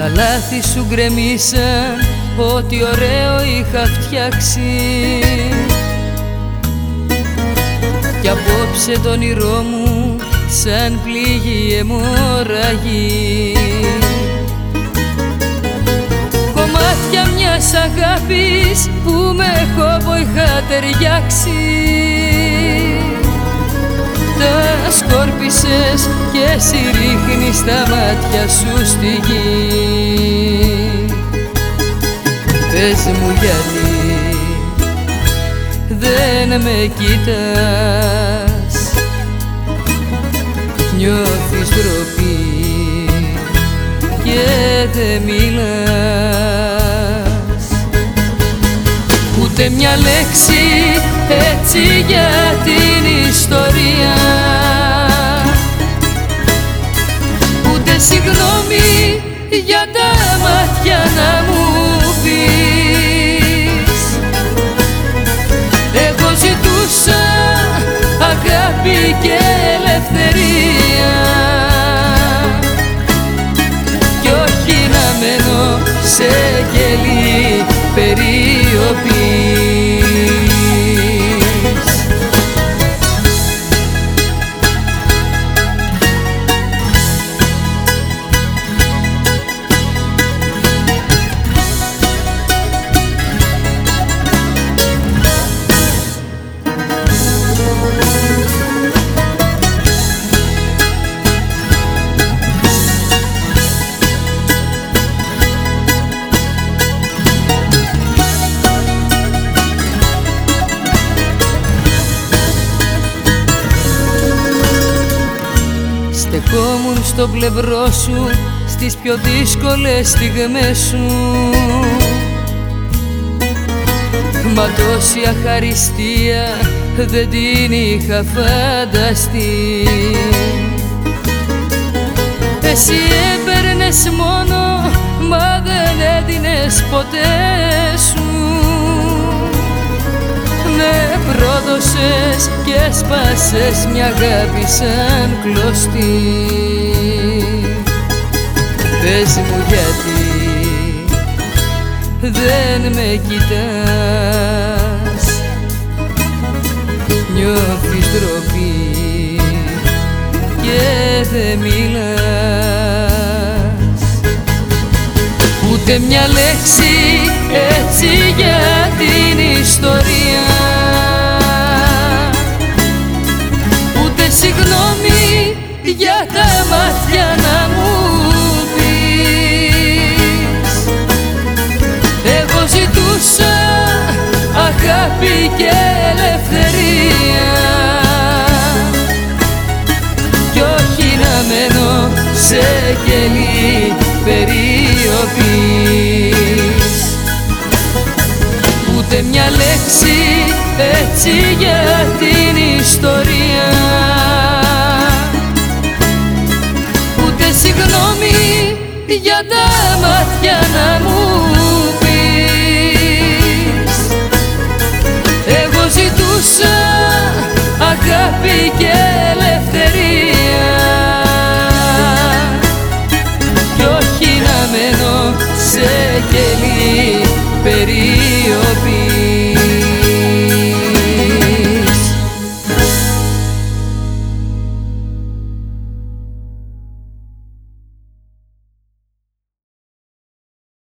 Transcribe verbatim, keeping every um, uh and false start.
Τα λάθη σου γκρεμίσαν ό,τι ωραίο είχα φτιάξει, κι απόψε το όνειρό μου σαν πληγή αιμορραγή. Κομμάτια μιας αγάπης που με κόπο είχα ταιριάξει, τα σκόρπισες και εσύ ρίχνεις τα μάτια σου στη γη. Πες μου γιατί δεν με κοιτάς, νιώθεις ντροπή και δεν μιλάς, ούτε μια λέξη έτσι για την ιστορία, ούτε συγγνώμη για τα μάτια να μου πεις. Εγώ ζητούσα αγάπη και ελευθερία, κι όχι να μένω σε γελή περιοπής. Στεκόμουν στο πλευρό σου στις πιο δύσκολες στιγμές σου, μα τόση αχαριστία δεν την είχα φανταστεί. Εσύ έπαιρνες μόνο, μα δεν έδινες ποτέ σου. Με πρόδωσες και σπάσες μια αγάπη σαν κλωστή. Πες μου γιατί δεν με κοιτάς, νιώθεις ντροπή και δεν μιλάς, ούτε μια λέξη έτσι για την ιστορία, ούτε συγγνώμη για τα μάτια να μου πεις. Εγώ ζητούσα αγάπη και ελευθερία, κι όχι να μένω σε κελί περιοπής. Ούτε μια λέξη έτσι για την ιστορία, ούτε συγγνώμη για τα μάτια να μου